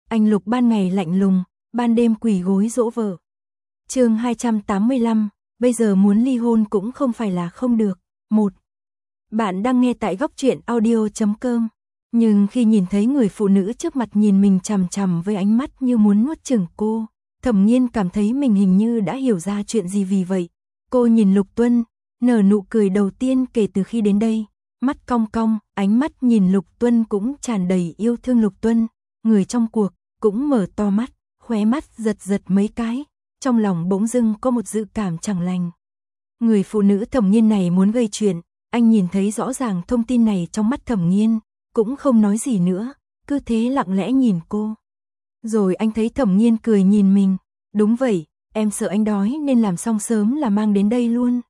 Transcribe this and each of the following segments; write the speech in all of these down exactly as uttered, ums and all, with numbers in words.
Anh Lục ban ngày lạnh lùng, ban đêm quỳ gối dỗ vợ. Chương hai trăm tám mươi lăm, bây giờ muốn ly hôn cũng không phải là không được. một. Bạn đang nghe tại góc truyện audio chấm com. Nhưng khi nhìn thấy người phụ nữ trước mặt nhìn mình chằm chằm với ánh mắt như muốn nuốt chửng cô, Thẩm Nghiên cảm thấy mình hình như đã hiểu ra chuyện gì. Vì vậy, cô nhìn Lục Tuân, nở nụ cười đầu tiên kể từ khi đến đây, mắt cong cong, ánh mắt nhìn Lục Tuân cũng tràn đầy yêu thương. Lục Tuân, người trong cuộc, cũng mở to mắt, khóe mắt giật giật mấy cái, trong lòng bỗng dưng có một dự cảm chẳng lành. Người phụ nữ Thẩm Nghiên này muốn gây chuyện, anh nhìn thấy rõ ràng thông tin này trong mắt Thẩm Nghiên, cũng không nói gì nữa, cứ thế lặng lẽ nhìn cô. Rồi anh thấy Thẩm Nghiên cười nhìn mình, đúng vậy, em sợ anh đói nên làm xong sớm là mang đến đây luôn.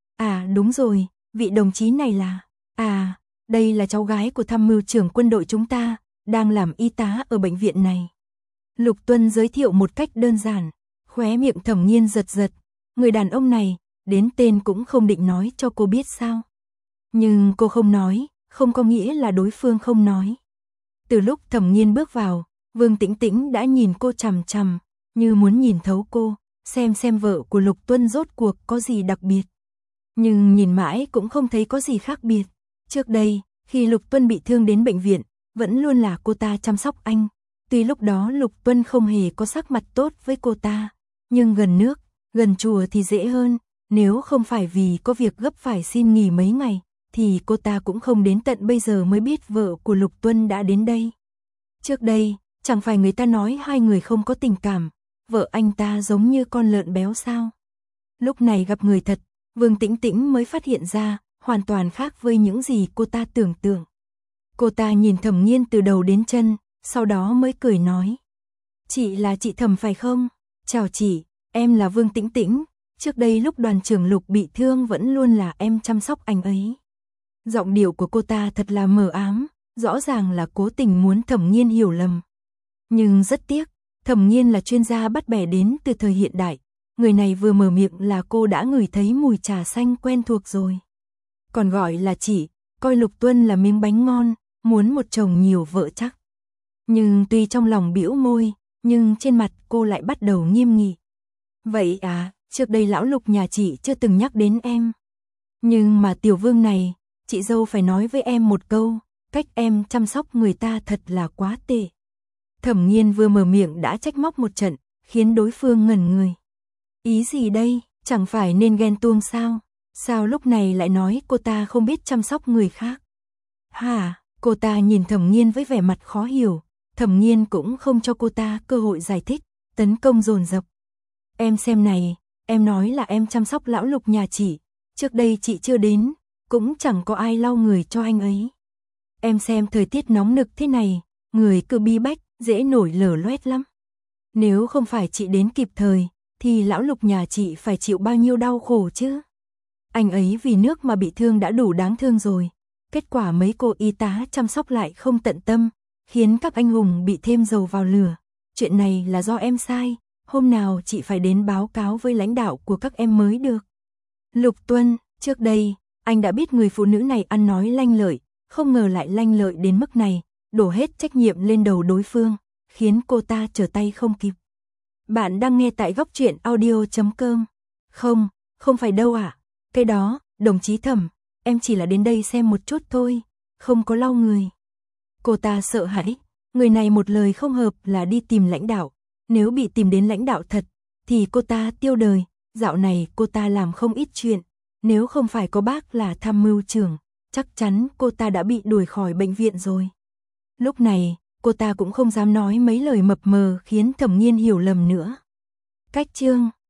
À đúng rồi, vị đồng chí này là, à, đây là cháu gái của tham mưu trưởng quân đội chúng ta, đang làm y tá ở bệnh viện này. Lục Tuân giới thiệu một cách đơn giản, khóe miệng Thẩm Nghiên giật giật, người đàn ông này, đến tên cũng không định nói cho cô biết sao. Nhưng cô không nói, không có nghĩa là đối phương không nói. Từ lúc Thẩm Nghiên bước vào, Vương Tĩnh Tĩnh đã nhìn cô chằm chằm, như muốn nhìn thấu cô, xem xem vợ của Lục Tuân rốt cuộc có gì đặc biệt. Nhưng nhìn mãi cũng không thấy có gì khác biệt. Trước đây, khi Lục Tuân bị thương đến bệnh viện, vẫn luôn là cô ta chăm sóc anh. Tuy lúc đó Lục Tuân không hề có sắc mặt tốt với cô ta, nhưng gần nước, gần chùa thì dễ hơn. Nếu không phải vì có việc gấp phải xin nghỉ mấy ngày, thì cô ta cũng không đến tận bây giờ mới biết vợ của Lục Tuân đã đến đây. Trước đây, chẳng phải người ta nói hai người không có tình cảm, vợ anh ta giống như con lợn béo sao? Lúc này gặp người thật, Vương Tĩnh Tĩnh mới phát hiện ra, hoàn toàn khác với những gì cô ta tưởng tượng. Cô ta nhìn Thẩm Nghiên từ đầu đến chân, sau đó mới cười nói. Chị là chị Thẩm phải không? Chào chị, em là Vương Tĩnh Tĩnh, trước đây lúc đoàn trưởng Lục bị thương vẫn luôn là em chăm sóc anh ấy. Giọng điệu của cô ta thật là mờ ám, rõ ràng là cố tình muốn Thẩm Nghiên hiểu lầm. Nhưng rất tiếc, Thẩm Nghiên là chuyên gia bắt bẻ đến từ thời hiện đại, người này vừa mở miệng là cô đã ngửi thấy mùi trà xanh quen thuộc rồi. Còn gọi là chị, coi Lục Tuân là miếng bánh ngon, muốn một chồng nhiều vợ chắc. Nhưng tuy trong lòng bĩu môi, nhưng trên mặt cô lại bắt đầu nghiêm nghị. Vậy à, trước đây lão Lục nhà chị chưa từng nhắc đến em. Nhưng mà Tiểu Vương này, chị dâu phải nói với em một câu, cách em chăm sóc người ta thật là quá tệ. Thẩm Nghiên vừa mở miệng đã trách móc một trận, khiến đối phương ngẩn người. Ý gì đây, chẳng phải nên ghen tuông sao? Sao lúc này lại nói cô ta không biết chăm sóc người khác? Hả, cô ta nhìn Thẩm Nghiên với vẻ mặt khó hiểu, Thẩm Nghiên cũng không cho cô ta cơ hội giải thích, tấn công dồn dập. Em xem này, em nói là em chăm sóc lão Lục nhà chị, trước đây chị chưa đến, cũng chẳng có ai lau người cho anh ấy. Em xem thời tiết nóng nực thế này, người cứ bí bách, dễ nổi lở loét lắm. Nếu không phải chị đến kịp thời, thì lão Lục nhà chị phải chịu bao nhiêu đau khổ chứ. Anh ấy vì nước mà bị thương đã đủ đáng thương rồi, kết quả mấy cô y tá chăm sóc lại không tận tâm, khiến các anh hùng bị thêm dầu vào lửa. Chuyện này là do em sai, hôm nào chị phải đến báo cáo với lãnh đạo của các em mới được. Lục Tuân, trước đây, anh đã biết người phụ nữ này ăn nói lanh lợi, không ngờ lại lanh lợi đến mức này, đổ hết trách nhiệm lên đầu đối phương, khiến cô ta trở tay không kịp. Bạn đang nghe tại góc truyện audio chấm com. Không, không phải đâu ạ. À. Cái đó, đồng chí Thẩm, em chỉ là đến đây xem một chút thôi, không có lau người. Cô ta sợ hãi, người này một lời không hợp là đi tìm lãnh đạo. Nếu bị tìm đến lãnh đạo thật, thì cô ta tiêu đời. Dạo này cô ta làm không ít chuyện, nếu không phải có bác là tham mưu trưởng, chắc chắn cô ta đã bị đuổi khỏi bệnh viện rồi. Lúc này, cô ta cũng không dám nói mấy lời mập mờ khiến Thẩm Nghiên hiểu lầm nữa. Cách chương